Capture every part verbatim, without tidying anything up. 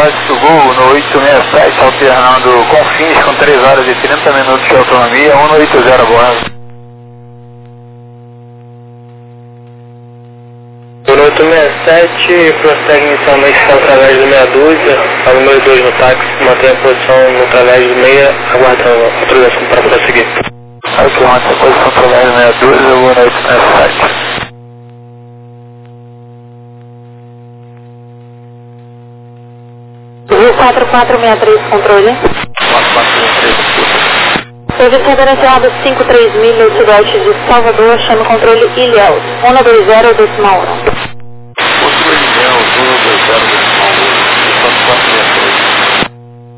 táxi do Gol no oito seis sete, alternando Confins com três horas e trinta minutos de autonomia, um oito zero a bordo. No oito seis sete, prossegue inicialmente para através do meia dúzia, a número dois no táxi, mantém a posição no através do meia, aguardando a autorização para prosseguir. Ok, mantém a posição através do meia dúzia, no oito seis sete. quatro quatro seis três, controle. quatro quatro seis três. Serviço referenciado cinco três milhas sudoeste de Salvador, chama controle Ilhéus, um dois zero decimal um. Controle Ilhéus, um dois zero decimal um, quatro quatro seis três.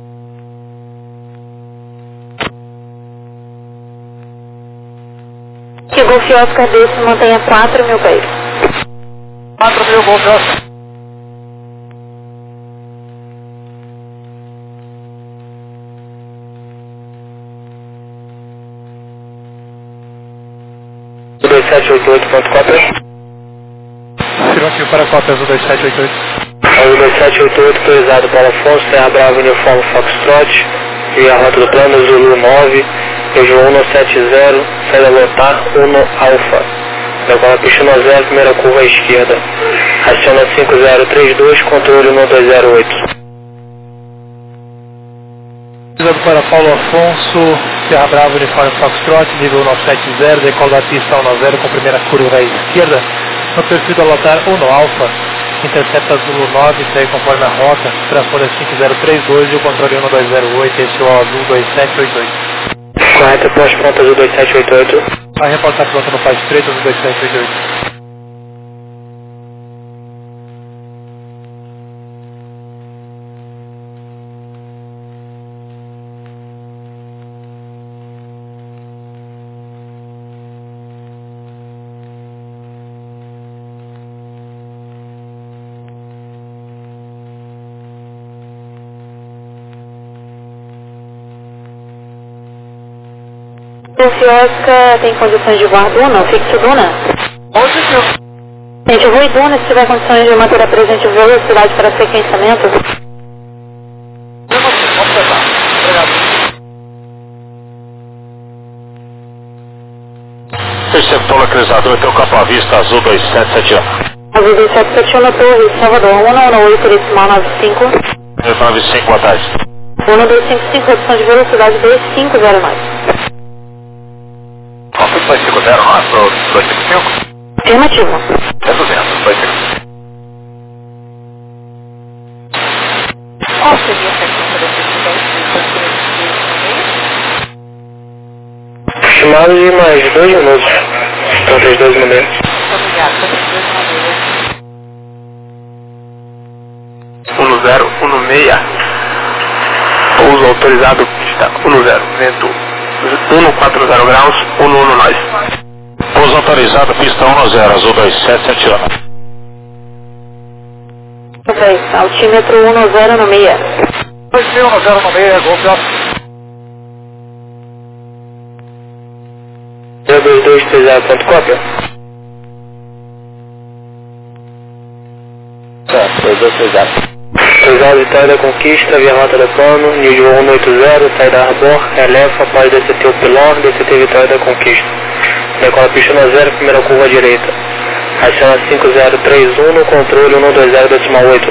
Que Golf Oscar desse mantenha quatro mil pés. quatro mil Golf Oscar. dois sete oito oito ponto quatro. Afirmativo para quatro, dois sete oito oito. Azul dois sete oito oito, autorizado para Afonso, Terra Brava, Uniforme Foxtrot, e a rota do plano Zulu nove, região um sete zero, saída lotar um Alfa. Agora pista no zero, primeira curva à esquerda. Aciona cinco zero três dois, controle um dois zero oito. Autorizado para Paulo Afonso, Terra Brava, Uniforme Foxtrot, nível um sete zero, decola da pista um zero com primeira curva à esquerda, no perfil da lotar um Alfa, intercepta Zulu nove, segue conforme a rota, transponder cinco zero três dois e o controle um dois zero oito, esse é o Azul dois sete oito oito. Correto, posto pronto Azul dois sete oito oito. Vai reportar pronto no Paz Estreito, Azul dois sete oito oito. Golf Oscar tem condições de voar Duna, fixo Duna? Positivo. Gente, voe Duna se tiver condições de manter a presente velocidade para sequenciamento. Perceptor localizador, teu campo à vista, Azul dois sete sete um. Azul dois sete sete um na torre, Salvador, um oito decimal nove cinco. nove cinco, boa tarde. um dois cinco cinco, redução de velocidade dois cinco zero nove. Qual foi o dois cinco zero nove para o dois cinco cinco? Afirmativo. É duzentos, dois cinco cinco. Qual seria a frequência da Estimado de mais dois minutos. Então, três dois minutos. um zero um seis. Pouso autorizado, pista um zero, vento um quatro zero graus, um um nós. Pouso autorizado, pista um zero, Azul dois sete sete um. Ok, altímetro um zero no meia. dois mil um zero no meia, Golf Oscar. zero dois dois três zero, ponto cópia. Certo, dois dois três zero. Autorizado Vitória da Conquista, via rota do plano, nível um oito zero, saída Arbor, eleva após D C T o Pilão, D C T Vitória da Conquista. Decola pista no zero, primeira curva à direita. Aciona cinco zero três um no controle um dois zero decimal oito.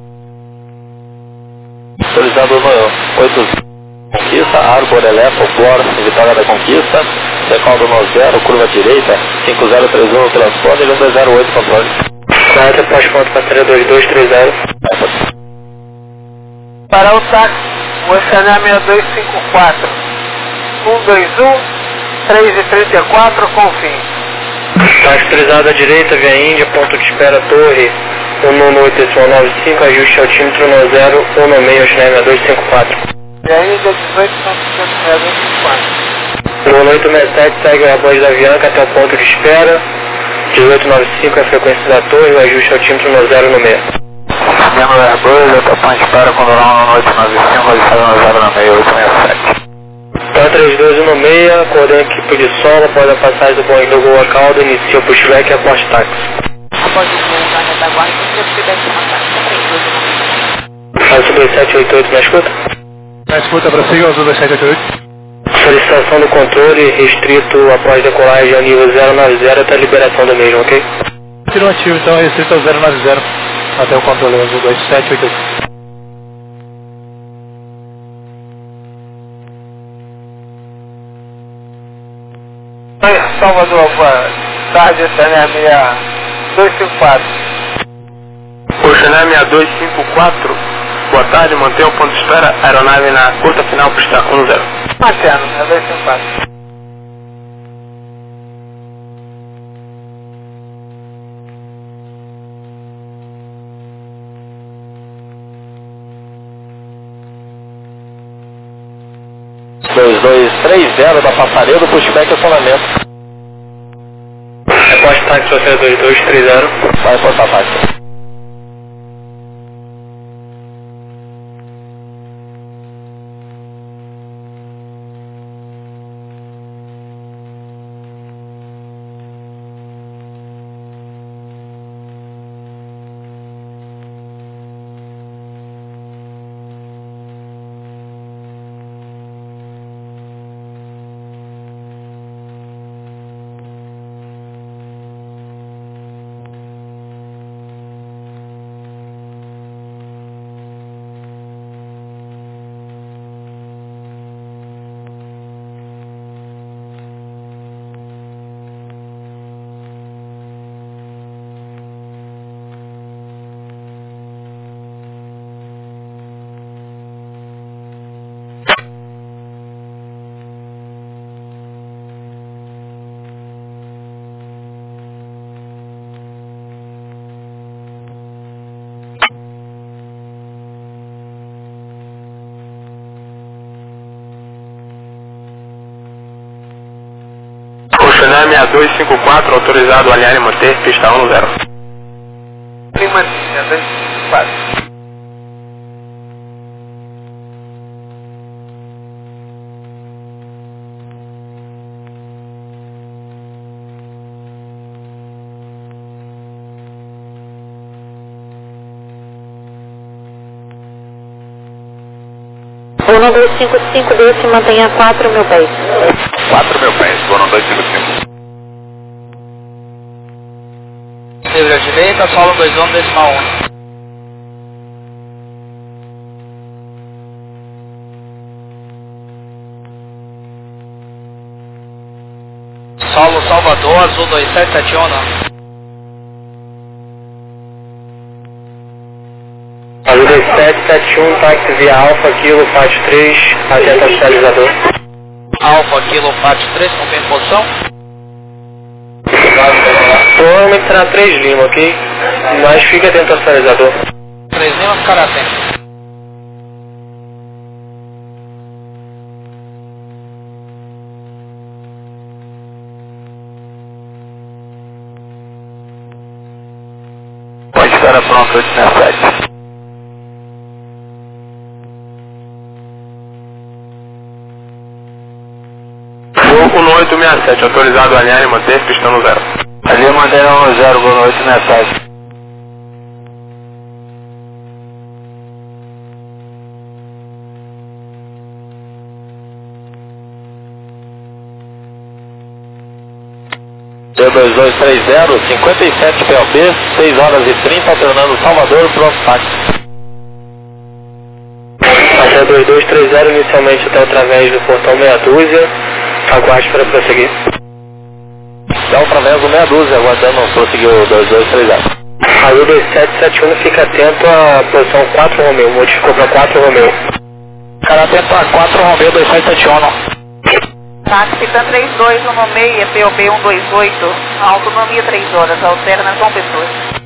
Autorizado no oito Conquista, Arbor, eleva, Flora, Vitória da Conquista. Decola no zero, curva à direita, cinco zero três um, transponder, um dois zero oito, controle. Correto, pós-ponto parceria dois dois três zero. Para o táxi, o S N A seis dois cinco quatro, um dois um, três e trinta e quatro, Confins. Táxi autorizado à direita, via Índia, ponto de espera, torre um um oito nove cinco, ajuste altímetro no zero um seis, seis dois cinco quatro. E aí, dia dezoito, seis dois cinco quatro. No oito seis sete, segue a voz da Avianca até o ponto de espera, dezoito noventa e cinco é a frequência da torre, o ajuste altímetro no zero no meio. Membro da Airbus, estação de espera com Dorão no oito nove cinco, registrado no zero no meio, oito seis sete. Então três dois um seis, acordando a equipe de solo, após a passagem do bonde do Goa Caldo, inicia o pushback e aporte táxi. Após o voo da retaguarda, se você puder chamar táxi, três dois um seis. Azul dois sete oito oito, me escuta? Na escuta, prossiga, Azul dois sete oito oito. Solicitação do controle restrito após decolagem ao nível zero nove zero até a liberação do mesmo, ok? Afirmativo, então é restrito ao zero nove zero até o controle Azul dois sete oito oito. Salvador, boa tarde, essa é a minha dois cinco quatro. Oceané seis dois cinco quatro, boa tarde, mantenha o ponto de espera, aeronave na curta final, pista um zero. Marciano, é dois cinco quatro. dois dois três zero da Passaredo, pushback acionamento. Reporte táxi, você dois dois três zero. Vai reportar táxi. Oceané seis dois cinco quatro, autorizado a alinhar e manter, pista um zero. Lima, é dois cinco quatro. um dois cinco cinco, se mantenha a quatro mil pés. quatro mil pés, um dois cinco cinco. Livre à direita, solo dois um, decimal um. Solo Salvador, Azul dois sete sete um, não. Azul dois sete sete um, táxi via Alfa, Kilo, Fat três, atento ao sinalizador. Alfa, Kilo, Fat três, confirma posição. Provavelmente será três Lima, ok? Mas fica atento ao sinalizador. três Lima, ficará atento. Pode estar pronto, oito seis sete. Voo no oito seis sete, autorizado a alinhar e manter, pista no zero. Ali manter no zero, voo no oito seis sete. D dois dois três zero, cinquenta e sete P O B, seis horas e trinta, alternando Salvador, pronto táxi. D dois dois três zero, inicialmente até através do portão meia dúzia, aguarde para prosseguir. Então, através do meia dúzia, aguardando prosseguir o dois dois três zero. Azul dois sete sete um, fica atento à posição quatro Romeu, modificou para quatro Romeu. Ficará atento a quatro Romeu dois sete sete um, não. Táxi Tan três dois, um no meio, P O B um dois oito, autonomia três horas, alterna João Pessoa.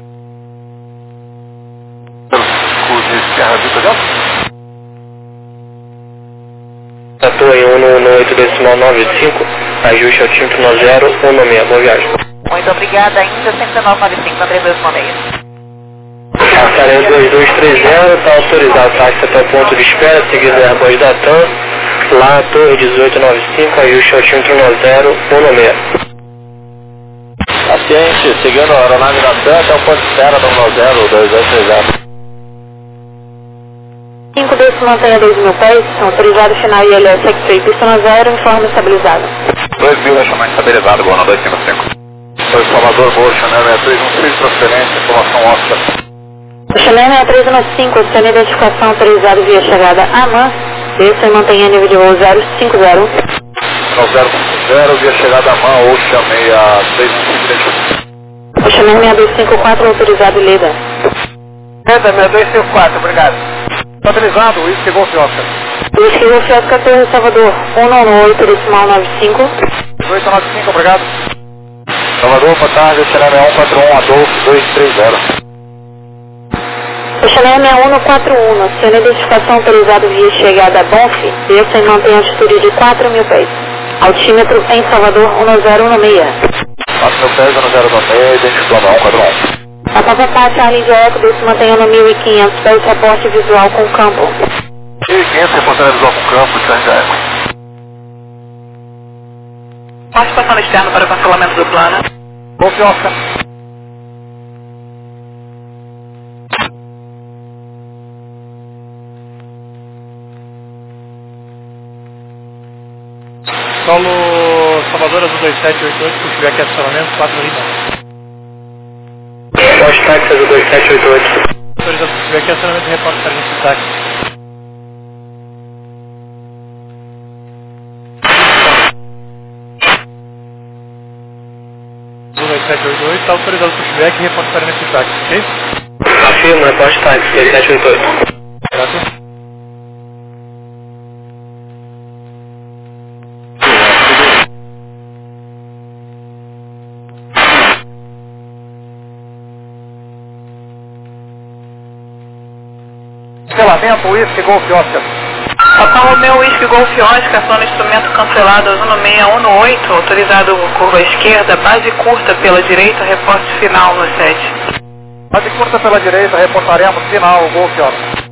Atua em um no oito decimal nove cinco, ajuste ao título no zero, um no meia, boa viagem. Muito obrigada, ainda sempre nove nove cinco, André dois no meio. Passarinho dois dois três zero, está autorizado o táxi até o ponto de espera, seguindo a Airbus da TAM, lá Torre dezoito noventa e cinco, ajuste ao título no zero, um no meia. Paciente, seguindo a aeronave da TAM até o ponto de espera do um zero, dois dois três zero. cinco dois se mantém a dois mil pés, autorizado final I L S X-Ray, pista na zero, informe estabilizado. dois mil, chamamento estabilizado, Gol na dois cinco cinco. Foi Salvador, Gol, Chanel seis três um seis, transferência, informação Oscar. Chanel seis três um cinco, obtendo identificação autorizado via chegada A M A, desça e mantenha nível de voo zero cinco zero. zero cinco zero, via chegada A M A, ou chamei a seis um cinco, deixa. Chanel seis dois cinco quatro, autorizado Leda. Leda, seis dois cinco quatro, obrigado. Autorizado, Whisky Golf Oscar. Whisky Golf Oscar, Torre Salvador, um nove oito, decimal nove cinco. oito nove cinco, obrigado. Salvador, boa tarde, Chanel um quatro um, Adolfo, dois três zero. Chanel seis um quatro um, sendo identificação autorizado via chegada Bonf, desça e mantém altitude de quatro mil pés. Altímetro em Salvador, um zero um seis. quatro mil pés, um zero um seis, identificando um quatro um. A Papapá, Charlie de Eco, desce mantém no mil e quinhentos pés, reporte visual com campo. mil e quinhentos, reportando visual com campo, Charlie de Eco. Participação externa para cancelamento do plano. Golf Oscar. Solo Salvador, azul dois sete oito oito, se tiver aqui acionamento, quatro Lima. Forte táxi, azul dois sete oito oito. Autorizado, se tiver aqui acionamento, reporte serviço de táxi. azul dois sete oito oito, está autorizado por feedback e reporte serviço de táxi, ok? Afirma, reporte táxi, dois sete oito oito. Graças. Cancelamento, Whisky Golf Oscar. Papa Romeo Whisky Golf Oscar, plano instrumento cancelado, azul seis um oito, autorizado curva esquerda, base curta pela direita, reporte final no sete. Base curta pela direita, reportaremos final, Golf Oscar.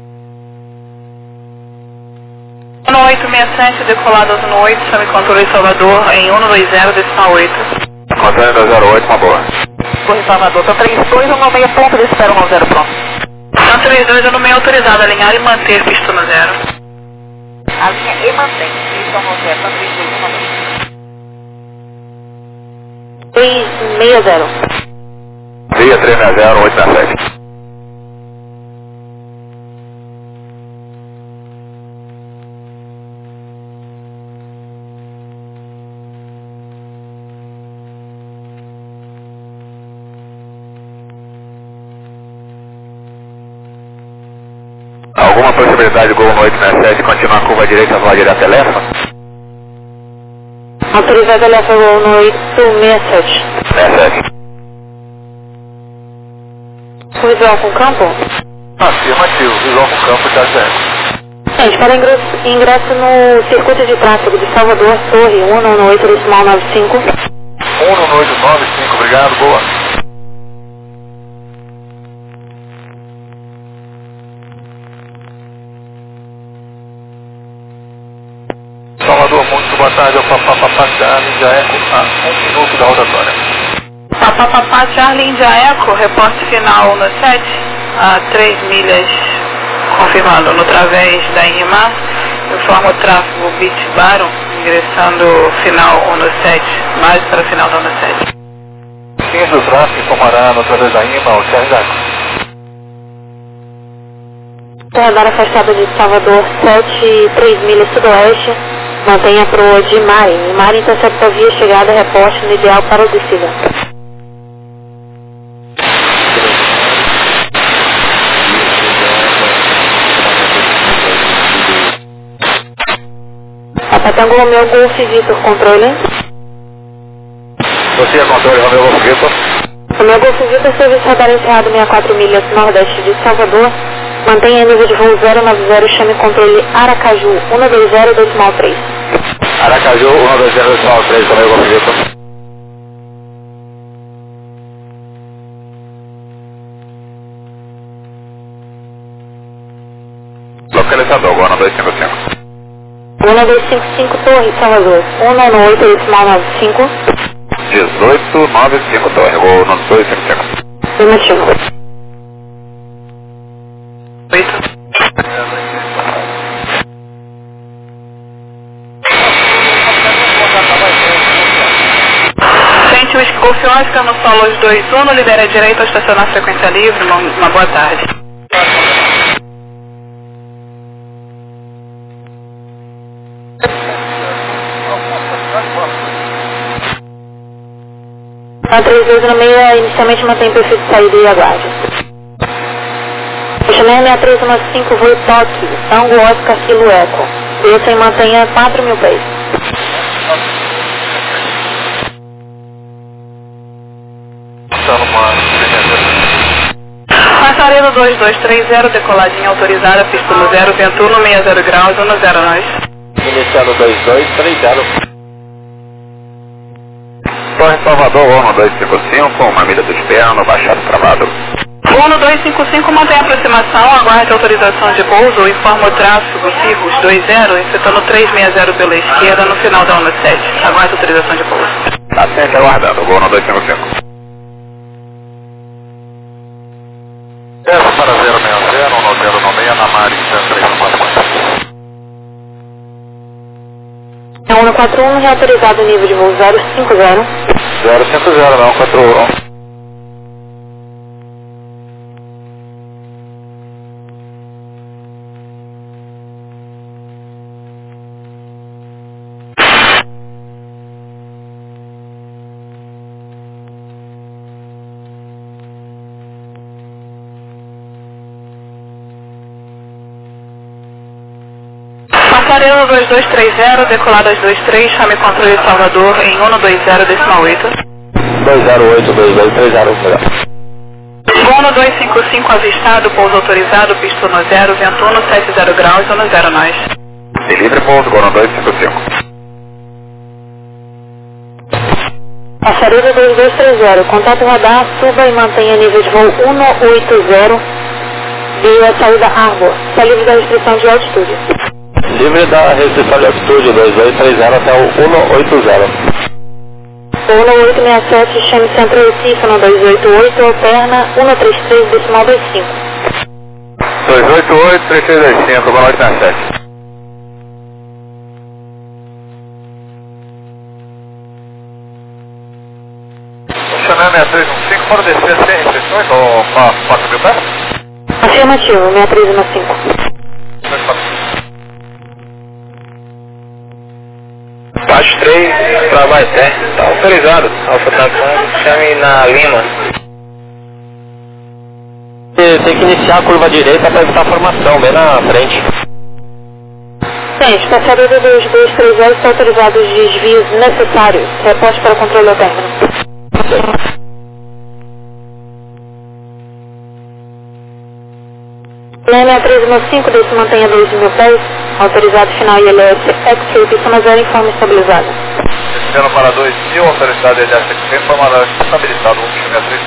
um oito seis sete, decolado azul oito, chame controle Salvador em um dois zero, decimal oito. Controle dois zero oito, uma boa. Corre Salvador, tá três dois um seis, ponto, espera um zero, pronto. Então três dois um seis, autorizado, alinhar e manter pista no zero. Alinha e mantém, pista no zero, tá três dois um seis. três seis zero. Via três seis zero, oito seis sete. Alguma possibilidade de Gol no oito seis sete continuar a curva direita, voar direto até Lefa? Autorizado Lefa Gol no oito seis sete. seis sete. Visual com campo? Afirmativo, visual com campo, Charlie de Eco. Gente, para ingresso, ingresso no circuito de tráfego de Salvador, Torre um nove oito, decimal nove cinco. um nove oito nove cinco, obrigado, boa. Salvador, muito boa tarde, é o Papá Papá Charlie, já é a um minuto da rotatória. Papá Papá Charlie India Eco, reporte final no sete, a três milhas, confirmando no través da INMAR, informa o tráfego Beach Baron, ingressando final um no sete, base para final do no sete. quinze do tráfego informará no través da INMAR, o Charlie de Eco. Radar afastada de Salvador, sete, três milhas sudoeste, mantenha a proa de Mari. Mari intercepta via chegada, reporte no ideal para o descida. Apatango Romeu Golf Vitor, controle. Você é controle, Romeu Golf Vitor. Romeu Golf Vitor, serviço radar encerrado sessenta e quatro milhas nordeste de Salvador. Mantenha nível de voo zero nove zero, chame controle Aracaju, um dois zero, decimal três. Aracaju, um dois zero, decimal três, Romeu Golf Vitor. Localizador, Gol dois cinco cinco. um dois cinco cinco, Torre, Salvador, um nove oito, decimal nove cinco. dezoito nove cinco, Torre, Gol dois cinco cinco. Afirmativo. oito. Whisky Golf Oscar no solo dois um, libera a direita ao estacionar frequência livre, uma, uma boa tarde. A três dois no meio inicialmente mantém perfil de saída e aguarde. Chamei seis três um cinco, voo toque, Tango Oscar Kilo Eco. Desça e mantenha quatro mil pés. Passarelo dois dois três zero, decoladinha autorizada, pista no zero, vento no sessenta graus, um zero nós. Iniciando dois dois três zero. Torre Salvador, um dois cinco cinco, uma milha do externo, baixado travado. um dois cinco cinco, mantém a aproximação, aguarde autorização de pouso, informa o tráfego Cirrus dois zero, infetando três seis zero pela esquerda no final da onda sete. Aguarde autorização de pouso. Tá sempre aguardando, voo no dois cinco cinco. Desce para zero seis zero, um zero nove seis, na Maris três um quatro quatro. É um quatro um, reautorizado nível de voo zero cinco zero. zero cinco zero, não, quatro um. Passarelo dois dois três zero, decolado às dois três, chame controle de Salvador em um dois zero, decimal oito. dois zero oito, dois dois três zero. Voo dois cinco cinco, avistado, pouso autorizado, pista no zero, vento um, setenta graus, um zero nós. Livre pouso, voo no dois cinco cinco. Passarelo dois dois três zero, contato radar, suba e mantenha nível de voo um oito zero via saída Arbor. Está livre da restrição de altitude. Livre da restrição de altitude, dois dois três zero até o um oito zero. um oito seis sete, chame Centro Recife no dois oito oito, alterna um três três, decimal dois cinco. dois oito oito, três três dois cinco, boa noite, seis sete. Funcionando seis três um cinco, para descer sem restrições ou quatro mil pés? Afirmativo, seis três um cinco. Baixo três para Baité, tá autorizado, Alfa Tango, chame na Lima. Você tem que iniciar a curva direita para evitar a formação, bem na frente. Gente, passageiro dois dois três zero está autorizado os desvios necessários. Reporte para o controle ao término. seis três um cinco, desce mantenha dois mil pés. Autorizado final I L S X-Ray, pista zero, informe estabilizado. Descendo para dois mil, autorizado I L S X-Ray, informa estabilizado, vamos chegar a três.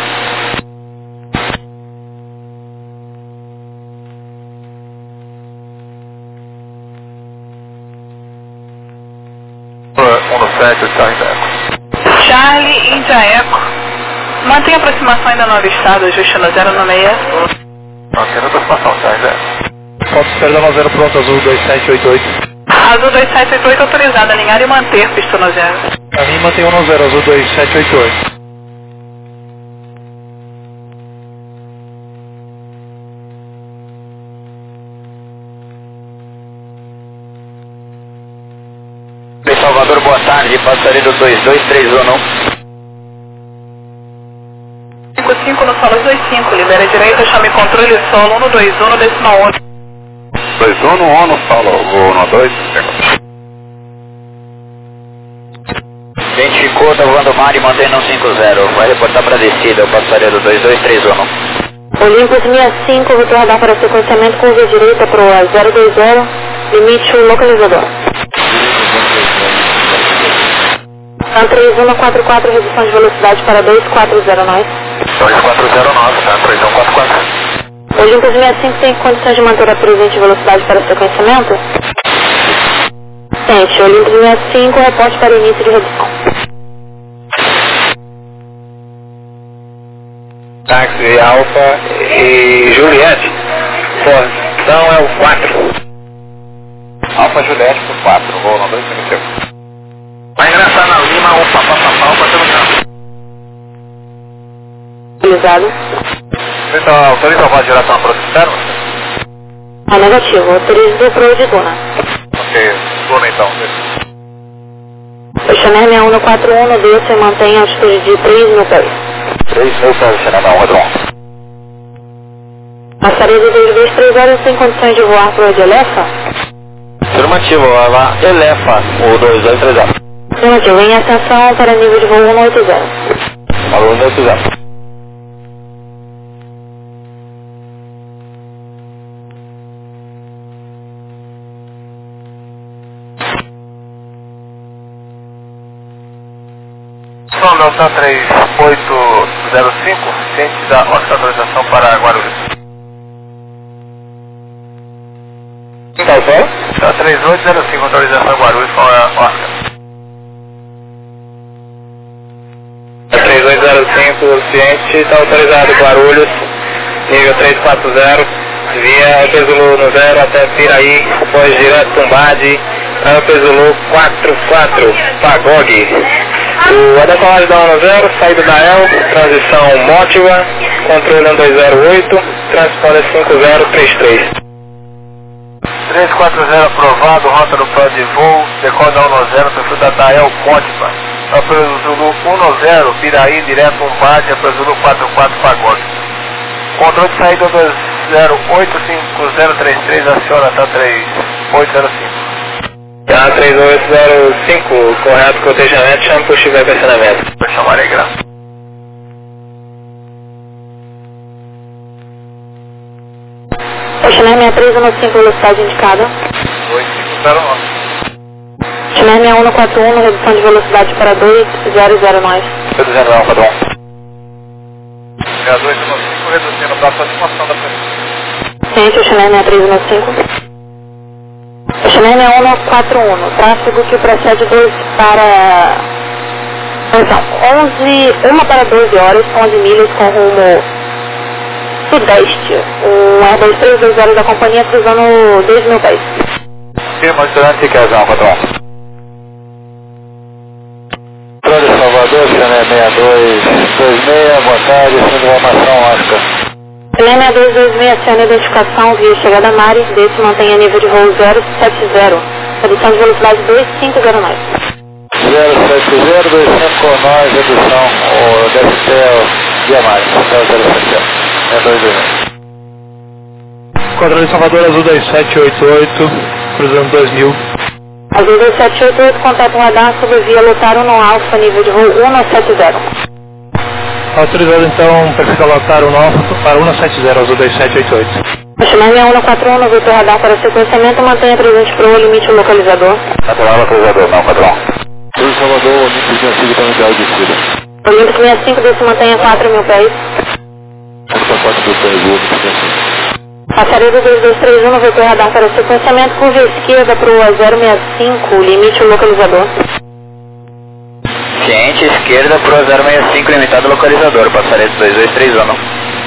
um sete, Charlie Eco. Charlie, India Eco. Mantém a aproximação ainda no avistado, ajuste no zero no meia. Mantendo a aproximação, Charlie Eco. Foto Perdão zero pronto, azul dois sete oito oito. Azul dois sete oito oito, autorizado a alinhar e manter, pista no zero. A mim mantém um zero, azul dois sete oito oito. Salvador, boa tarde, passageiro dois dois três um. cinco cinco no solo dois cinco, libera a direita, chame controle solo um dois um, decimal um. dois um no um no solo, vou no dois cinco. Identificou, tá voando mar e mantendo um cinco zero. Vai reportar para descida, o passageiro dois dois três um. Olympus sessenta e cinco, vou radar para sequenciamento com via direita para o zero dois zero, limite o localizador. São três um quatro quatro, redução de velocidade para dois quatro zero nove. dois quatro zero nove, tá? três um quatro quatro. Olympus sessenta e cinco tem condições de manter a presente velocidade para sequenciamento? Gente, Olympus sessenta e cinco, reporte para início de redução. Táxi Alfa e Juliette. Posição é o quatro. Alfa Juliette por quatro, vou no dois cinco cinco. Vai ingressar na Lima, o papapapau, batendo campo. localizado. Então, autoriza a direção para o externo? É negativo, autorizo para o de Duna. Ok, Duna então. O Chanel seis um quatro um, desce e mantém a altitude de três mil pés. três mil pés, Chanel seis um quatro um. Passaria de dois dois três horas sem condições de voar para o de Elefa? Afirmativo, ela elefa o dois dois três zero. Afirmativo, em ascensão para nível de voo cento e oitenta. Valor cento e oitenta. São Delta três oito zero cinco, ciente da autorização para Guarulhos. Tá certo? Tá três oito zero cinco, autorização Guarulhos com a Oscar. três oito zero cinco, o ciente está autorizado Guarulhos, nível três quatro zero, via Pesulu no zero até Piraí, depois direto Tumbade, Pesulu quatro quatro, Pagog. O adequado da um zero, saída da E L, transição Mótiva, controle um dois zero oito, transponder cinco zero três três. três quatro zero aprovado, rota do plano de voo, decola da um zero, perfil da D A E L Mótiva, para Zulu um zero, Piraí, direto Umbade, para Zulu quatro quatro, Pagode. Controle de saída dois zero oito cinco zero três três, aciona até três oito zero cinco. Tá, três oito zero cinco, correto, cotejamento, chama para o Chico pressionamento. Vou chamar aí, graça. Chanel seis três um cinco, velocidade indicada. dois cinco zero nove. Chanel seis um quatro um, redução de velocidade para dois zero zero nove. dois zero zero padrão. seis dois um cinco, reduzindo para a aproximação da frente. Ciente, o Chanel seis três um cinco. O Chanel seis um quatro um, tráfego que procede dois para... Então, onze, uma para doze horas, onze milhas com rumo sudeste. Um Airbus três dois zero da companhia cruzando dois mil pés. Firma durante Casão, padrão. Controle Salvador, Chanel seis dois dois seis, boa tarde, informação Oscar. Chanel seis dois dois seis, aciona a identificação via chegada a Mares, desse mantém a nível de voo zero sete zero, redução de velocidade dois cinco zero nove. zero sete zero dois cinco nove, redução, o D S T via Mares, zero zero sete zero, é dois dois zero. Controle Salvador, Azul dois sete oito oito, cruzando dois mil. Azul dois sete oito oito, contato um radar sobre via Lotaro no Alfa, nível de voo cento e setenta. Autorizado então, perfil da Lotaro no Alfa para cento e setenta, Azul dois sete oito oito. O Chanel seis um quatro um, no vetor radar para sequenciamento, mantenha presente para o limite o localizador. Natural localizador, não, padrão. Cruz Salvador, Olímpio sessenta e cinco para unidade de descida. Olímpio sessenta e cinco, desse mantenha quatro mil pés. quatro mil pés, Olímpio sessenta e cinco. Passaria do dois dois três um, no vetor radar para sequenciamento, curva esquerda para o zero seis cinco, limite o localizador. Ciente, esquerda para o zero seis cinco, limitado localizador, passaria do dois dois três um.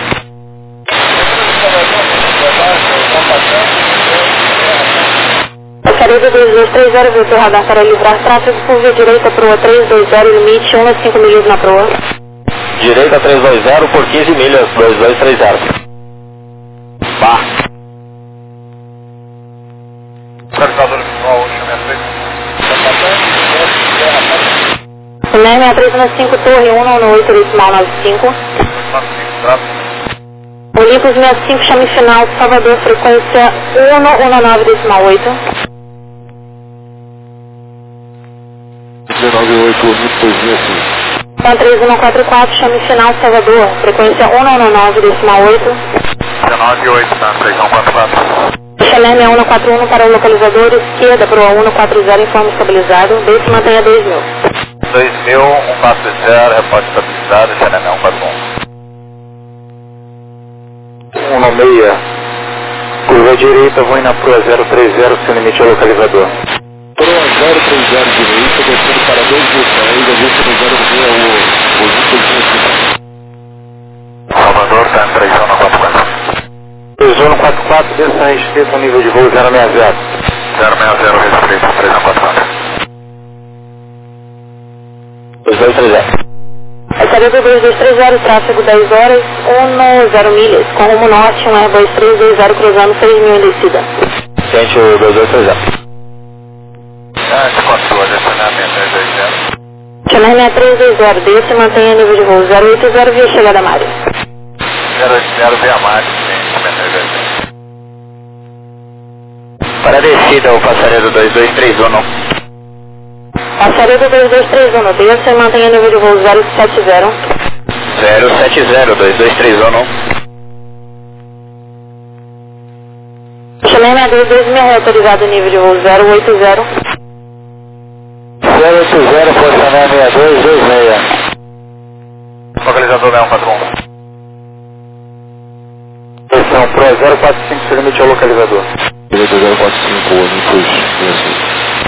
Passaria do dois dois três zero, vetor radar para livrar tráfego, curva direita para o três dois zero, limite cento e cinco milhas na proa. Direita três dois zero por quinze milhas, dois dois três zero. Pá. Localizador visual, Chanel seis três um cinco, torre um oito decimal nove cinco. Olympus sessenta e cinco, chame final, Salvador, frequência cento e nove decimal oito. dezenove oito, Olympus sessenta e cinco. Então três um quatro quatro, chame final, Salvador, frequência cento e nove decimal oito. dezenove oito, tá, três um quatro quatro. Chanel seis um quatro um para o localizador, esquerda para o cento e quarenta, informe estabilizado, desse mantenha dois mil. dois mil, cento e quarenta, repórter estabilizado, Chanel cento e quarenta e um. um seis, curva direita, vou na proa zero três zero, seu limite é localizador. Proa zero três zero direita, descendo para dois mil pés, a vista do zero seis é o Olympus. Salvador, tá em três um quatro quatro. três um quatro quatro, desça a respeito ao nível de voo zero seis zero. zero seis zero, respeito, três um quatro quatro. dois dois três zero. Passaria do dois dois três zero, tráfego dez horas, um zero milhas, com rumo norte, um Airbus três dois zero cruzando seis mil em descida. Ciente o dois dois três zero. Ah, quatro, direcionamento três dois zero. Channel seis três dois zero, desce e mantenha nível de voo zero oito zero via chegada Mário. zero oito zero via Mário, três dois zero. Para a descida, o passaredo dois dois três um. Passaredo dois dois três um, desce e mantenha nível de voo zero sete zero. zero sete zero, dois dois três um. Channel seis dois me autorizado nível de voo zero oito zero. zero oito zero, Força Aérea seis dois dois seis. Localizador seis um quatro um. Atenção, Pro zero quatro cinco, seu limite ao localizador. zero quatro cinco, Olympus.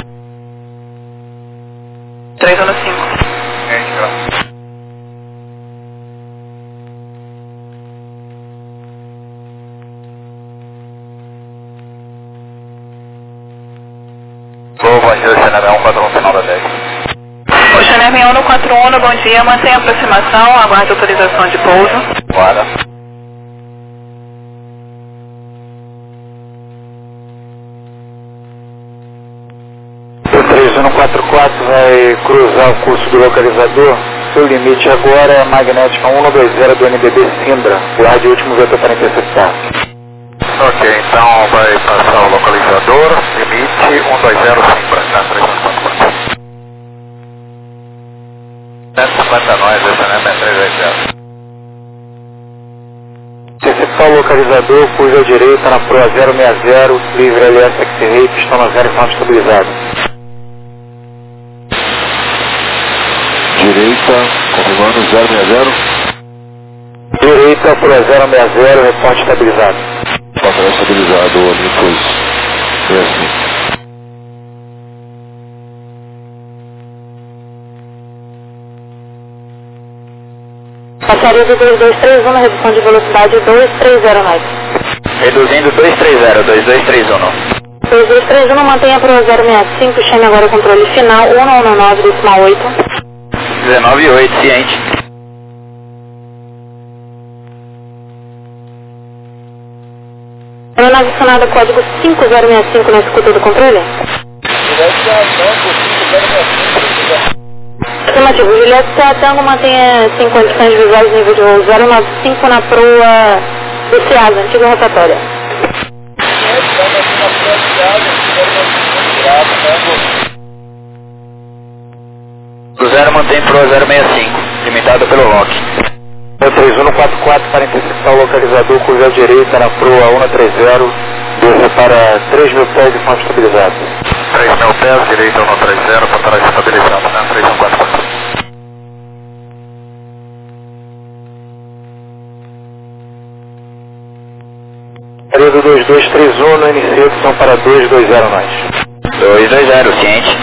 três um cinco. Vou baixar o Channel seis um quatro um, final da dez. O Channel seis um quatro um, bom dia, mantenha a aproximação, aguarde autorização de pouso. Bora. O três um quatro quatro vai cruzar o curso do localizador. Seu limite agora é magnética um dois zero do N B B Sindra. Guarde o último vetor para interceptar. Ok, então vai passar o localizador, limite um dois zero Simbra, tá? três um quatro quatro. cento e cinquenta nós, direcionamento três dois zero. Interceptar o localizador, curva à direita na proa zero seis zero, livre L S X-Ray, pistão na zero e frente estabilizado. Direita, confirmando zero seis zero. Direita, proa zero seis zero, reporte estabilizado. Controle estabilizado, Olympus. E assim. Passaria do dois dois três um, redução de velocidade dois três zero nove. Reduzindo dois três zero, dois dois três um. dois dois três um, mantenha para o zero seis cinco, chame agora o controle final, um um nove, decimal oito. dezenove oito, ciente. Aeronave acionada código cinco zero seis cinco na escuta do controle? Afirmativo, Juliette Tango mantenha sem condições visuais nível de voo zero nove cinco na proa do CEASA, antiga rotatória. Do zero mantém pro zero seis cinco, limitado pelo lock. O três um quatro quatro para interceptar o localizador, curva à direita na proa um três zero, desça para três mil pés de fonte estabilizada. três mil pés, direita um três zero, para trás estabilizado, né? três um quatro quatro. Período dois dois três um, no iniciação para dois dois zero nós. dois dois zero, ciente.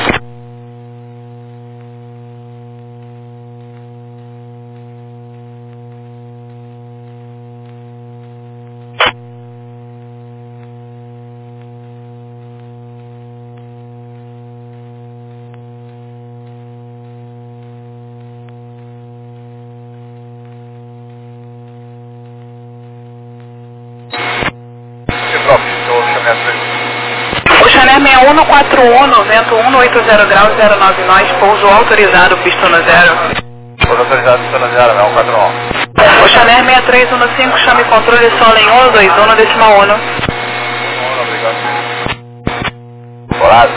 O Channel seis um quatro um, vento um oito zero graus, zero nove nós, pouso autorizado, pista no zero. Pouso autorizado, pista no zero, seis um quatro um. O Channel seis três um cinco, chame controle solo em um dois um, decimal um. Obrigado. Bolado.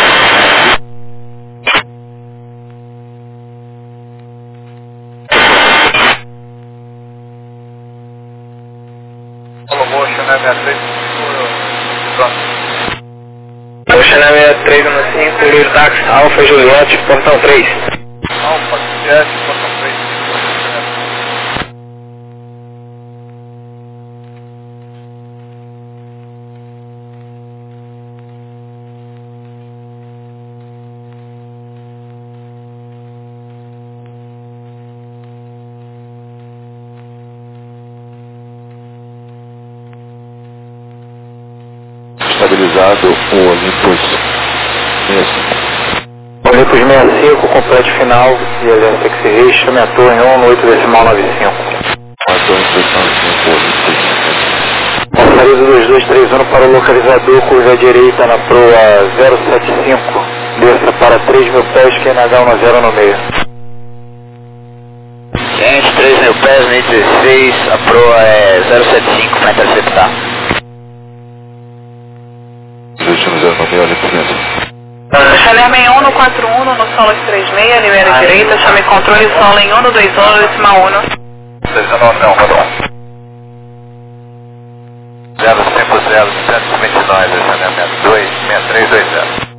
Alô, Channel seis três. Pronto. O Channel seis três um cinco, livre táxi, Alfa Juliette, portão três. Alfa Juliette, portão três. Estabilizado o Olympus. Isso. Olympus dois seis cinco, complete final, I L S X-Ray, chame a torre um no oito decimal nove cinco. Saída dois dois três um para o localizador, curva à direita na proa zero sete cinco, desça para três mil pés, Q N H um zero no meio. Gente, três mil pés, mil e dezesseis, a proa é zero sete cinco para interceptar. Chalé meia um no quatro um no solo três seis, libera a direita, chame controle solo em um no dois um, decimal um. dezenove não, padrão. zero cinco zero cento e vinte e nove, acionamento dois seis três dois zero.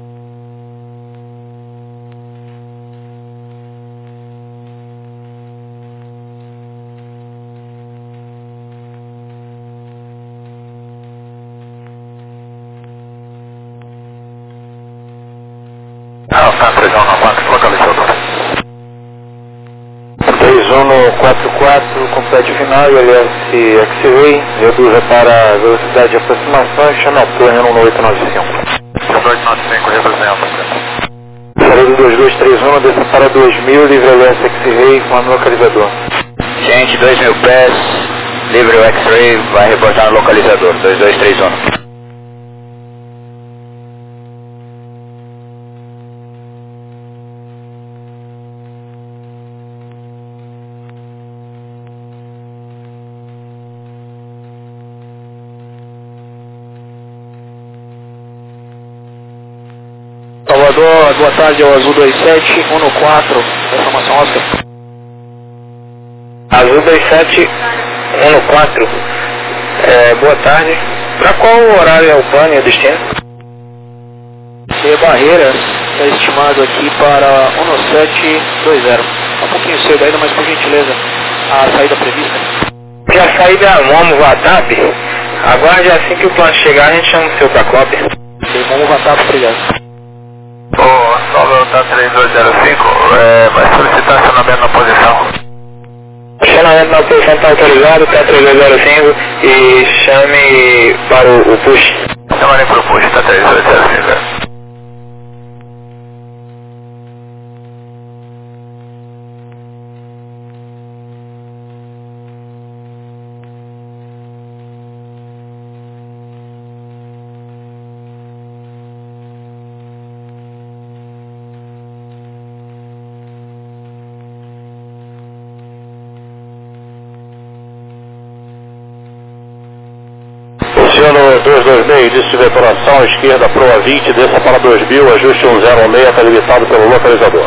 Ah, tá, três um no quatro, localizador. três um no quatro quatro, complete final, I L S X-Ray, reduza para a velocidade de aproximação e chame a torre um no oito nove cinco. oito nove cinco, reduzendo. Saída dois dois três um, desça para dois mil, livre L S X-Ray, informe o localizador. Gente, dois mil pés, livre o X-Ray, vai reportar no localizador, dois dois três um. Salvador, boa tarde, é o Azul dois sete um no quatro, informação Oscar. Azul dois sete um no quatro, é, boa tarde. Para qual horário é o plano e o destino? E Barreiras, está estimado aqui para um no sete dois zero. Um pouquinho cedo ainda, mas por gentileza, a saída prevista. Que a saída vamos WhatsApp, aguarde assim que o plano chegar, a gente chama o seu para cópia. Ok, vamos WhatsApp, obrigado. O Solo tá três dois zero cinco, é, vai solicitar acionamento na posição. Acionamento na posição está autorizado, tá três dois zero cinco e chame para o, o push. Chamarem para o push, tá três dois zero cinco. Oceano dois dois seis, início de vetoração, esquerda, proa vinte, desça para dois mil, ajuste um zero um seis, está limitado pelo localizador.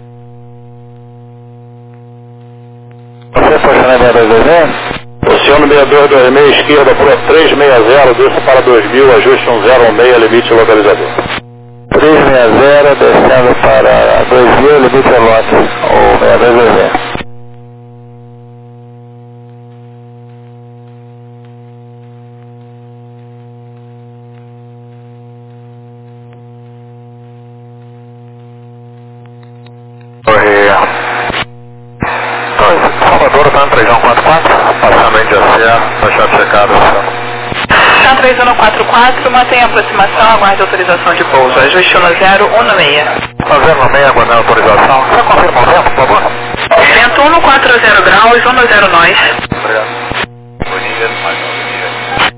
Você foi chamar dois dois seis? Oceano seis dois dois seis, esquerda, proa três seis zero, desça para dois mil, ajuste um zero um seis, limite localizador. três seis zero, descendo para dois mil, limite lote, ou seis dois dois seis. Salvador está no três um quatro quatro, passando em D C, baixado checado. Tá três um no quatro quatro, mantenha a aproximação, aguarde autorização de pouso, ajuste um no zero um no seis. Tá zero no meio, aguardando autorização. Você confirma o vento, por favor? Vento um no quatro zero graus, um no zero nós. Obrigado. Bom dia, mais um dia.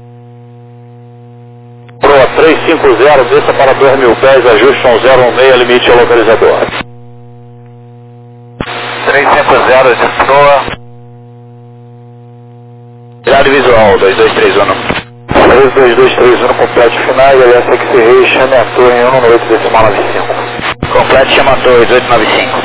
Proa três cinco zero, desça para dois mil pés, ajuste um zero um seis, limite localizador. três cinco zero de proa. Cuidado visual, dois dois três um. três dois dois três um, complete final, I L S X-Ray, chame a torre um no oito decimal nove cinco. Complete, chama a torre oito nove cinco.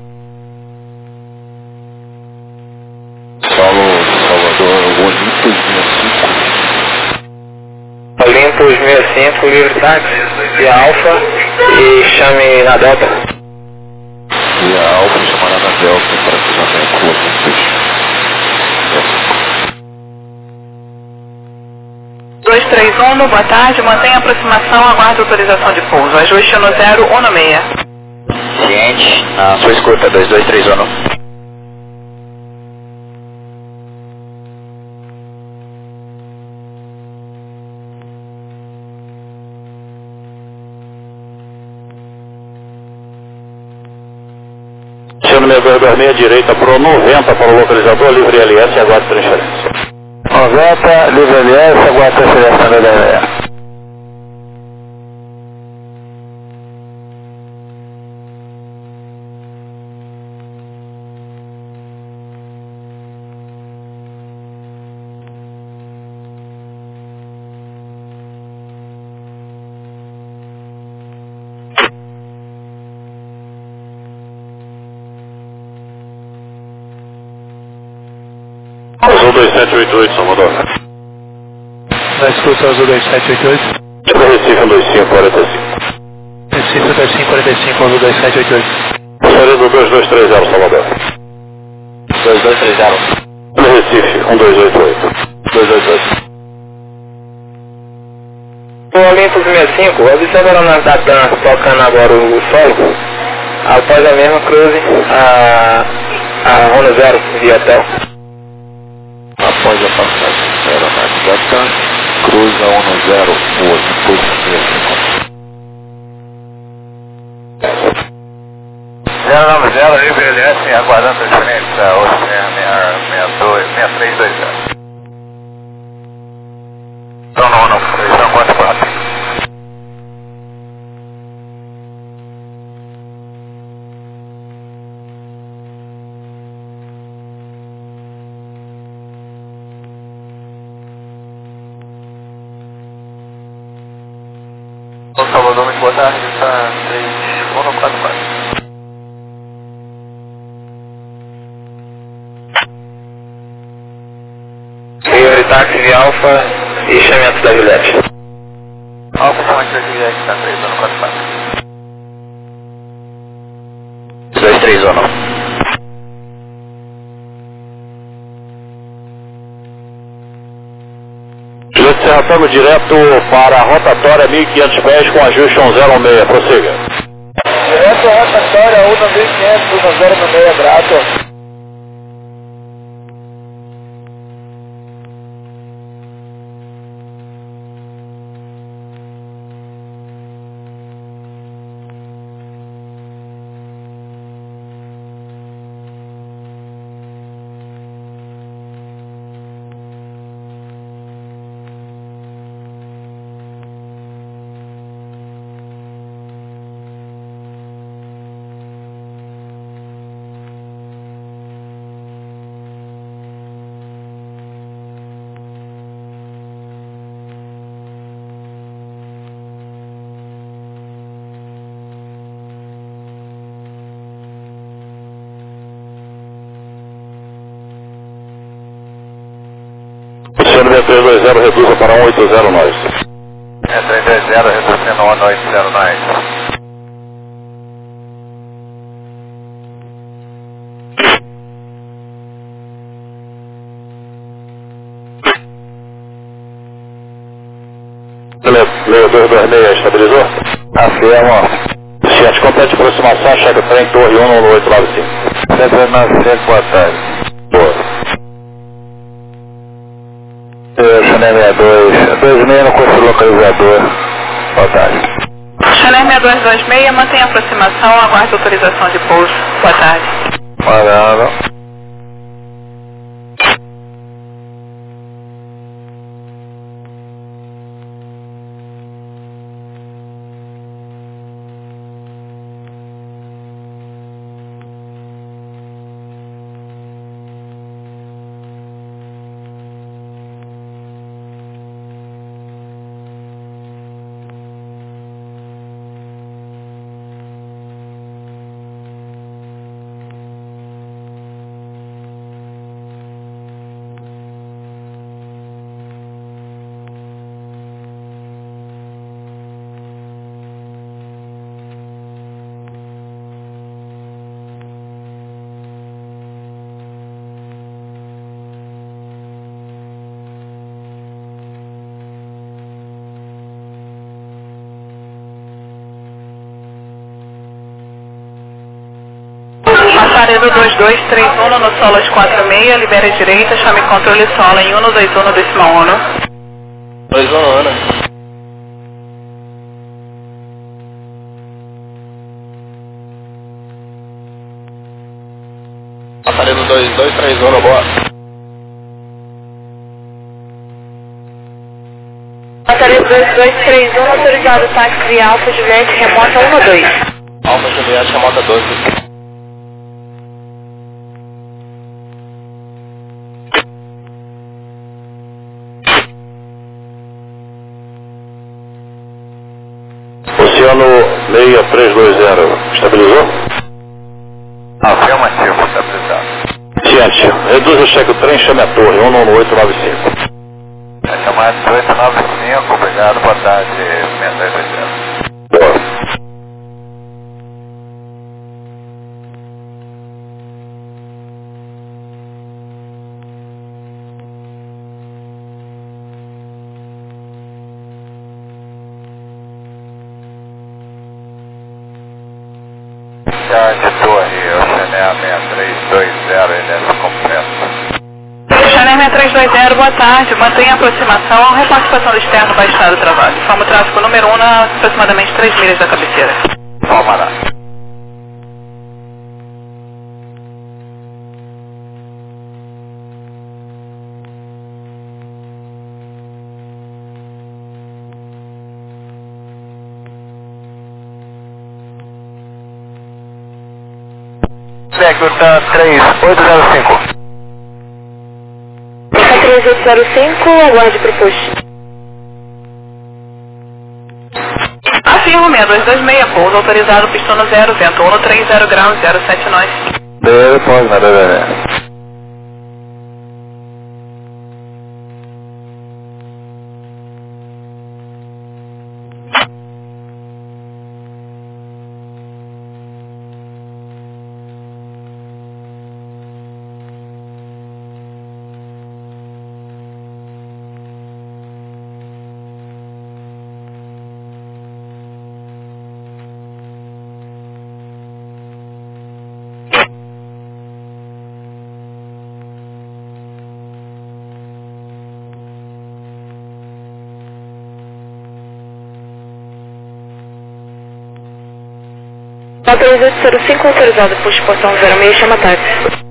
Solo, Salvador, Olimpo sessenta e cinco. Olimpo sessenta e cinco, livre táxi, via Alfa e chame na Delta. Via Alfa, chamará na Delta para cruzamento Olimpo. dois três um, boa tarde, mantenha a aproximação, aguarde autorização de pouso, ajuste no zero um no seis. Ciente, na sua escuta, dois dois três um. Luciano seis dois dois seis, direita pro noventa para o localizador, livre L S e aguarde transferência. noventa, livre L S, aguarde transferência na ideia. Azul dois sete oito oito, Salvador. Na escuta, Azul dois sete oito oito. Recife um dois cinco quatro cinco. Recife um dois cinco quatro cinco, Azul dois sete oito oito. Saída dois dois três zero, Salvador. dois dois três zero. Recife um dois oito oito. dois dois oito. O Olympus sessenta e cinco, observando na Datan tocando agora o solo, após a mesma cruze, a, a Ono Zero via hotel. Após a passagem da aeronave Datan, cruza Ono Zero, o Olympus sessenta e cinco. zero nove zero, livre L S, aguardando transferência, Oceania seis três dois zero. Então não, não, previsão quatro quatro. Salvador, muito boa tarde, está três um quatro quatro. Senhor táxi de Alfa e chamamento da Juliette. Alfa, chamamento da Juliette, está três um quatro quatro. dois três um. Juliette Serratano direto para a rotatória mil e quinhentos pés com ajuste um zero um seis, prossiga. Direto à rotatória um mil e quinhentos, um zero um seis, grato. Luciano três dois zero, reduza para um oito zero nós. É três dois zero, reduzindo um oito zero nós. Leo dois dois seis, estabilizou? Afirma. Ciente, complete aproximação, chega trem, torre um um oito nove cinco. Sempre nove cinco, boa tarde. Boa. Chanel sessenta e dois, dois seis no curso localizador. Boa tarde. Chanel seis dois dois seis, mantém a aproximação, aguarde autorização de pouso. Boa tarde. Parando. Passaredo dois dois três um no Solas quatro seis, libera a direita, chame controle solo em um dois um decimal um. dois um, Ana. Aparelho dois dois três um, boa. Aparelho dois dois três um, autorizado táxi Alfa Juliette, remota um dois. Alfa Juliette, remota doze. Oceano seis três dois zero, estabilizou? Afirmativo, estabilizado. Ciente, reduz o cheque do trem, chame a torre, um nove oito nove cinco. É chamada de oito nove cinco, obrigado, boa tarde, seis três dois zero. Boa. De torre, Oceané seis três dois zero, N S completo. Oceané seis três dois zero, boa tarde. Mantenha a aproximação. Repartição externo baixado do trabalho. Informa o tráfego número um na aproximadamente três milhas da cabeceira. Palmará. Securta três oito zero cinco. três oito zero cinco, aguarde para o push. Afirmo seis dois dois seis, pouso autorizado, pistono zero, vento um três zero graus, zero sete nós. Deve, pode, nada, deve. três oito zero cinco, autorizado, push portão zero seis, chama táxi.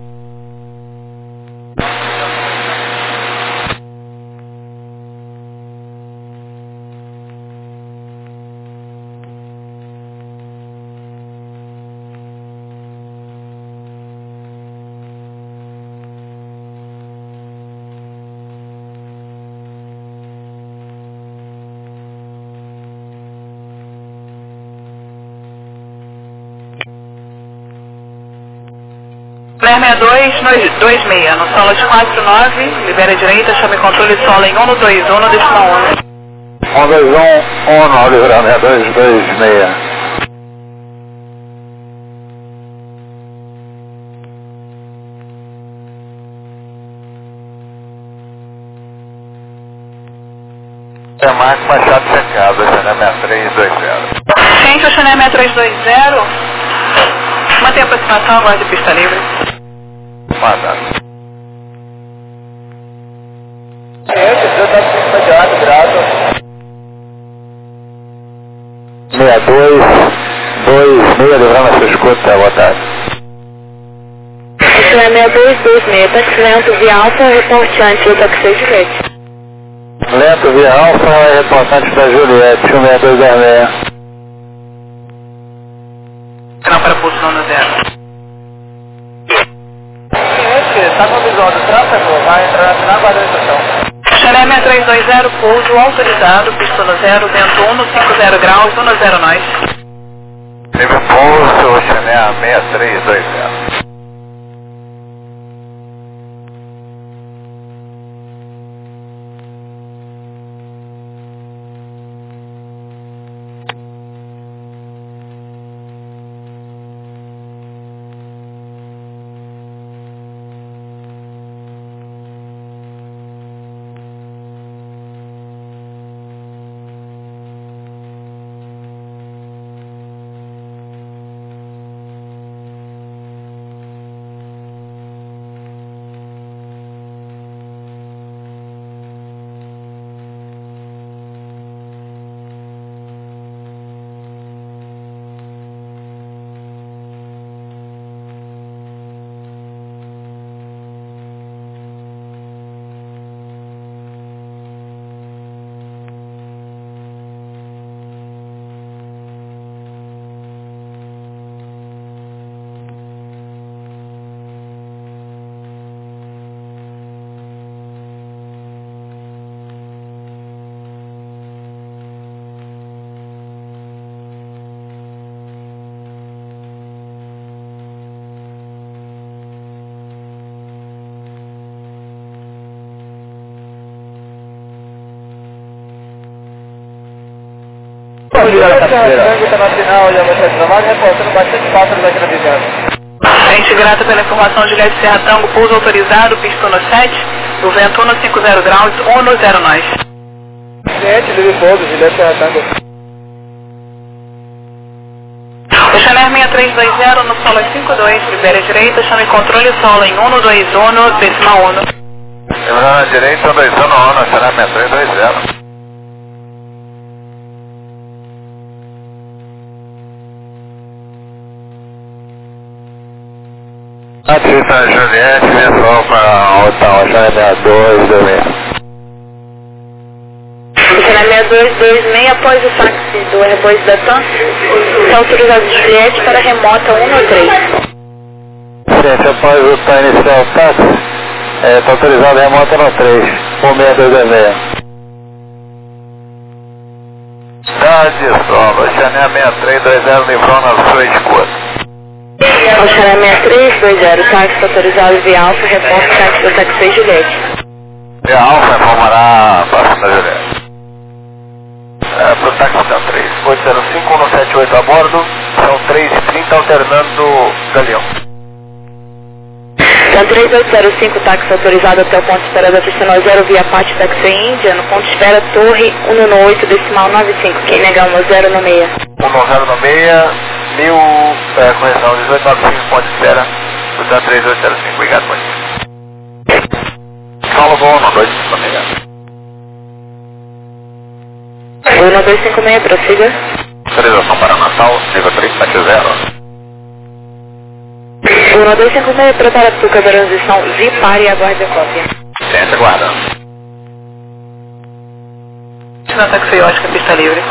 seis dois dois seis, no solo de quatro nove, libera a direita, chame controle solo em um no dois um, no destino um. um dois um, um no livramento dois dois seis. É mais baixado checado, Oceané seis três dois zero. Gente, Oceané seis três dois zero, mantenha a aproximação, aguarde pista livre. Mandado. seis dois dois seis, livrando a sua escuta, boa tarde. Oceané seis dois dois seis, táxi lento via Alfa, reportante do táxi Juliette. Lento via Alfa, reportante da Juliette, um seis dois zero seis. Canal para pulso nono zero. Está com o visual do tráfego, vai entrar na guarda da estação. Oceané seis três dois zero, pouso autorizado, pistono zero, vento um no cinco zero graus, um no zero nós. Nível pouso, Oceané seis três dois zero. Internacional, já vai ser trabalho, reportando bastante pássaros aqui na vizinhança. A gente grata pela informação de Juliette Serra Tango, pouso autorizado, pista no sete, do vento um cinquenta graus, um no zero nós. Cliente, livre pouso, Juliette Serra Tango. O Chanel seis três dois zero no solo cinco dois, libera direita, chama em controle solo em um dois um, decimal um. Lembrando a direita, dois um um, Chanel seis três dois zero. Atista Juliette, pessoal para Hotel Chanel seis dois dois seis. Chanel seis dois dois seis, após o táxi do Airboys da TAM, está autorizado Juliette para remota um no três. Gente, após o tá inicial táxi, está autorizado remota no três, um seis dois dois seis. Cidade Solo, Chanel seis três dois zero, livrou na sua escuta. O Chanel seis três dois zero, táxi autorizado via Alfa, reporte táxi do táxi Juliette. Via Alfa informará para a Juliette. É, para o táxi da três oito zero cinco, um sete oito a bordo, são três e trinta alternando Galeão. São três oito zero cinco, táxi autorizado até o ponto de espera da pista zero via Pátio Táxi Índia, no ponto de espera Torre um no oito, decimal nove cinco, quem negar um zero no seis. um zero no seis, mil, é, correção, dezoito nove cinco, ponto de espera, do três oito zero cinco, obrigado, bom dia. Fala bom, no dois cinco seis. um dois cinco seis, prossiga. Autorização para Natal, nível três sete zero. um dois cinco seis, prepara para a transição Zipar e aguarde a cópia. Ciência, guarda. Na táxi ótica, pista livre.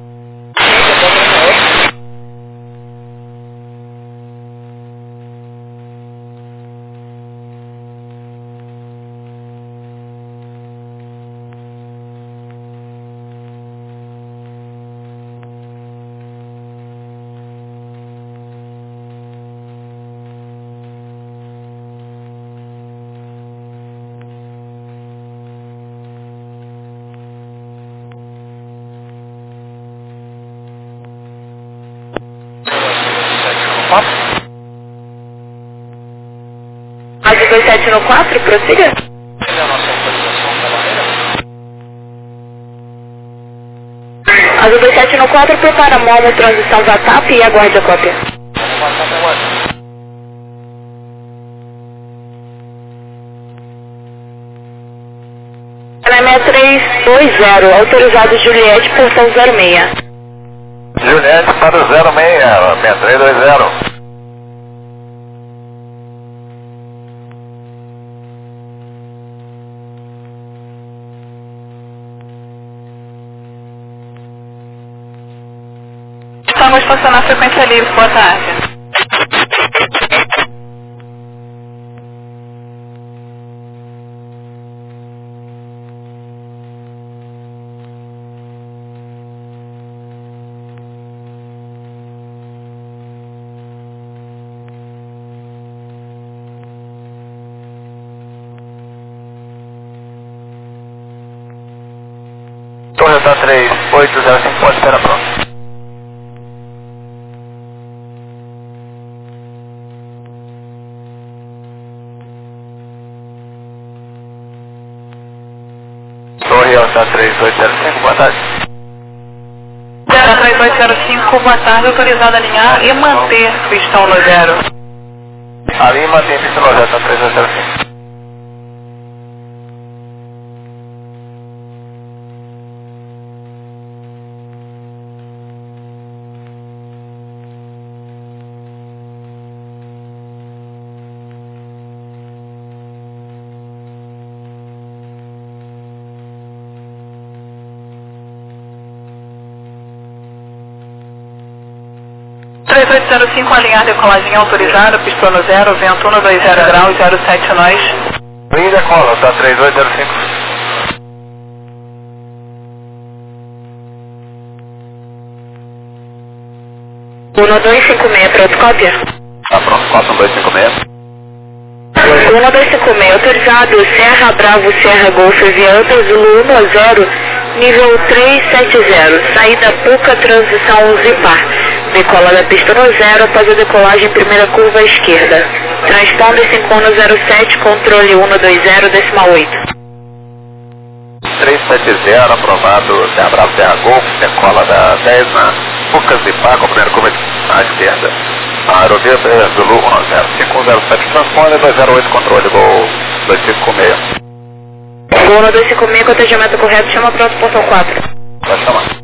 Azul dois sete no quatro, prossiga. Azul dois sete no quatro, prepara Momo, transição Vatap e aguarde a cópia. seis três dois zero, autorizado Juliette, portão zero seis. Juliette para o zero seis, seis três dois zero. Estamos estacionar frequência livre, boa tarde. Torre da três oito zero cinco, pode esperar pronto. Torre Alta três oito zero cinco, boa tarde. três oito zero cinco, boa tarde, autorizado a alinhar e manter pistão no zero. Ali mantém pistão no zero, tá três oito zero cinco. três oito zero cinco, alinhar decolagem autorizada, pistão no zero, vento um dois zero graus, zero sete nós. Linha decola, tá três oito zero cinco. um dois cinco seis, pronto, cópia. Tá pronto, quatro um dois cinco seis. um dois cinco seis, autorizado Serra Bravo, Serra Golf, Vianta, Zulu um zero, Nível trezentos e setenta, saída Puca, transição Zipar. Decola da pista no zero após a decolagem, primeira curva à esquerda. Transponder cinco um zero sete, controle um dois zero, decimal oito. trezentos e setenta, aprovado, Terra Bravo, Terra Golf, decola da dez na Puca Zipar, com a primeira curva à esquerda. Aerovia Zulu um zero cinco um zero sete, transponder dois zero oito, controle Gol dois cinco seis. Gol dois cinco seis, com atendimento correto, chama pronto, portão quatro. Vai chamar.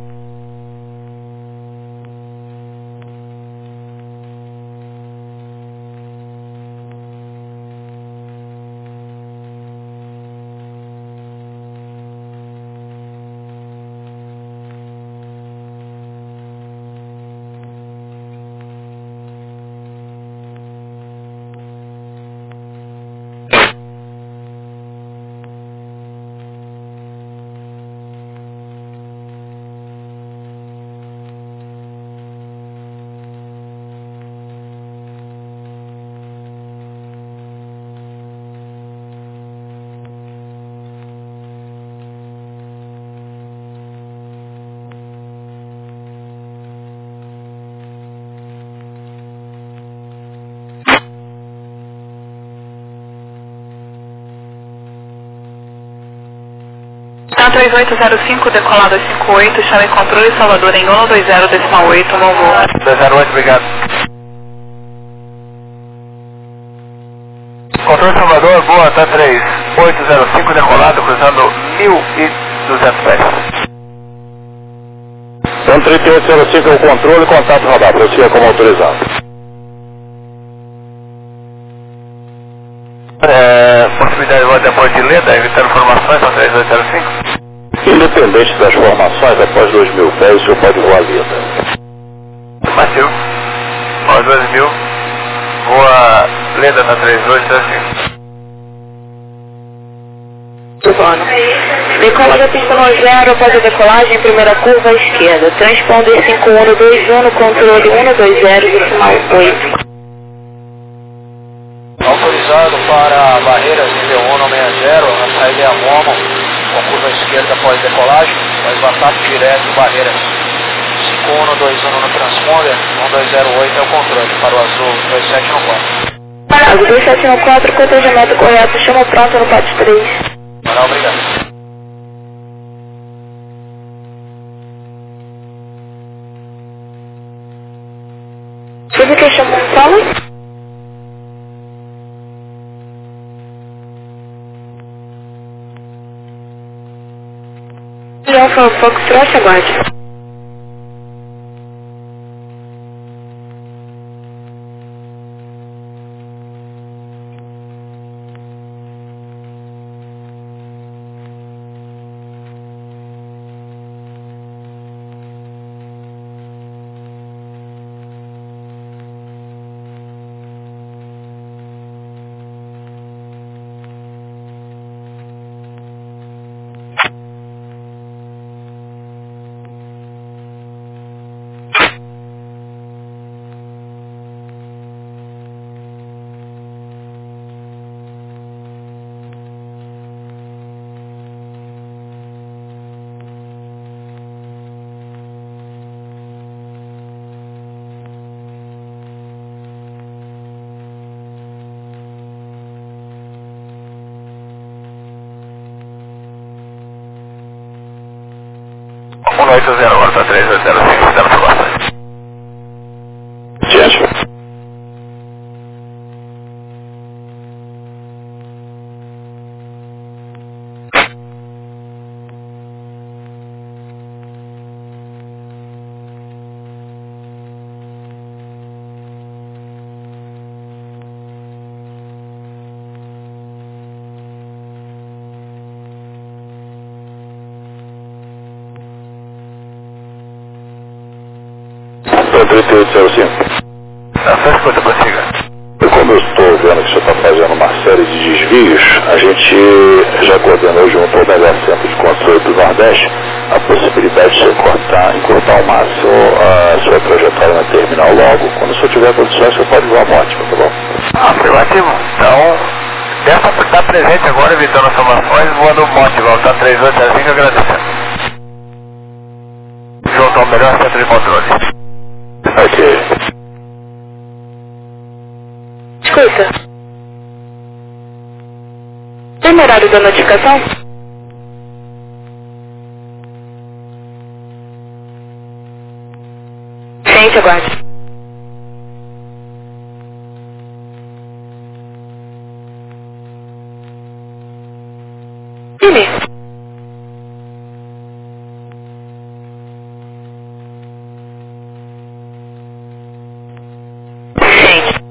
três oito zero cinco, decolar dois cinco oito, chave controle Salvador em um dois zero, decimal oito, mau voo. dois zero oito, obrigado. Controle Salvador, boa, tá três oito zero cinco, decolado, cruzando mil e duzentos pés. Então, trinta e oito zero cinco é o controle, contato radar, prossiga como autorizado. É, possibilidade de depois de Leda, evitar informações, são três oito zero cinco. Independente das formações, após dois mil pés, o senhor pode voar Leda. Matheus, após dois mil, voa Leda na três oito zero cinco. Silvano. Decola da pista no zero após a decolagem, primeira curva à esquerda. Transponder cinco um dois um, controle um dois zero, decimal oito. Autorizado para barreiras nível um sessenta, na saída é a Momo, com curva esquerda após decolagem, faz o ataque direto, barreiras cinco um dois um no transponder, um dois zero oito é o controle, para o azul dois sete um quatro. Azul dois sete um quatro, com atendimento correto, chama pronto no P A T três. Não, obrigado. Tudo que chamou um solo? Leão foi o Foxtrot, aguarde. um oito zero, volta três oito zero cinco, dá informações. Diante. trinta e oito zero cinco. A sua escuta, prossiga. E como eu estou vendo que o senhor está fazendo uma série de desvios, a gente já coordenou junto ao melhor centro de controle do Nordeste a possibilidade de você cortar, encurtar ao máximo a sua trajetória na terminal logo. Quando o senhor tiver condições, o senhor pode voar ótimo, tá bom? Ah, afirmativo. Então, dessa por estar presente agora, evitando informações, voando o monte, voltar três oito zero cinco, agradecendo. ao melhor centro de controle. Ok. Escuta. Tem horário da notificação? Gente, aguarde. Beleza. Gente.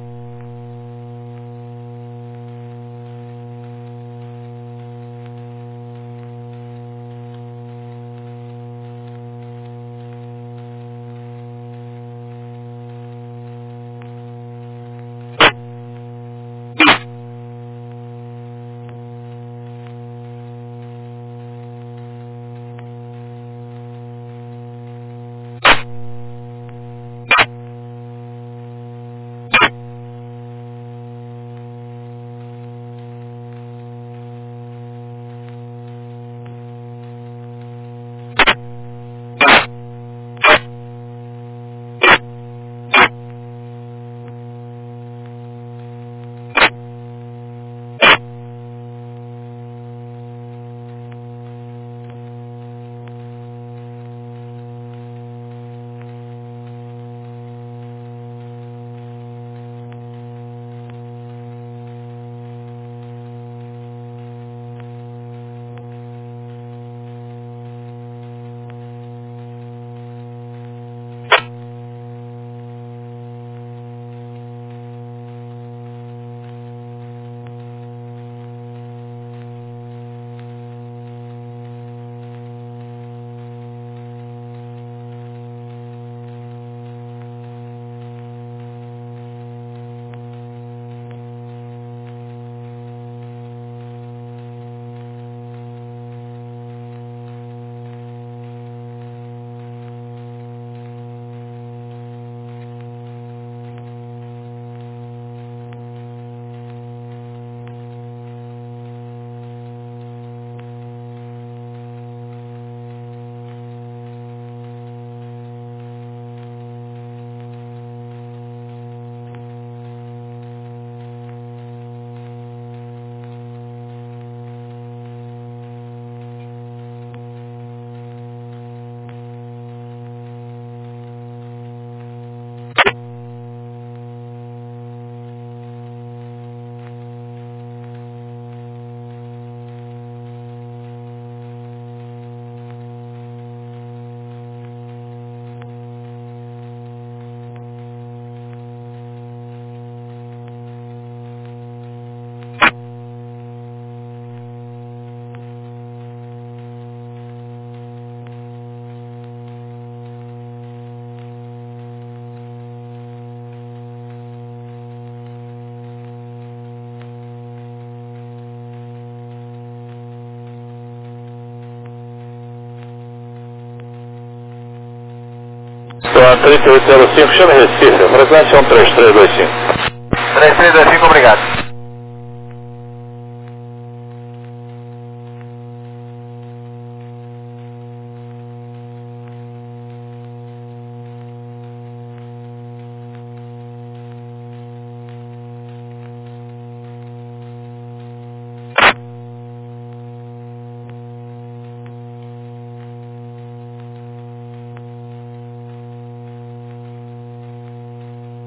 Então, trinta e oito zero cinco, chama Recife, frequência um três três dois cinco. três três dois cinco, obrigado.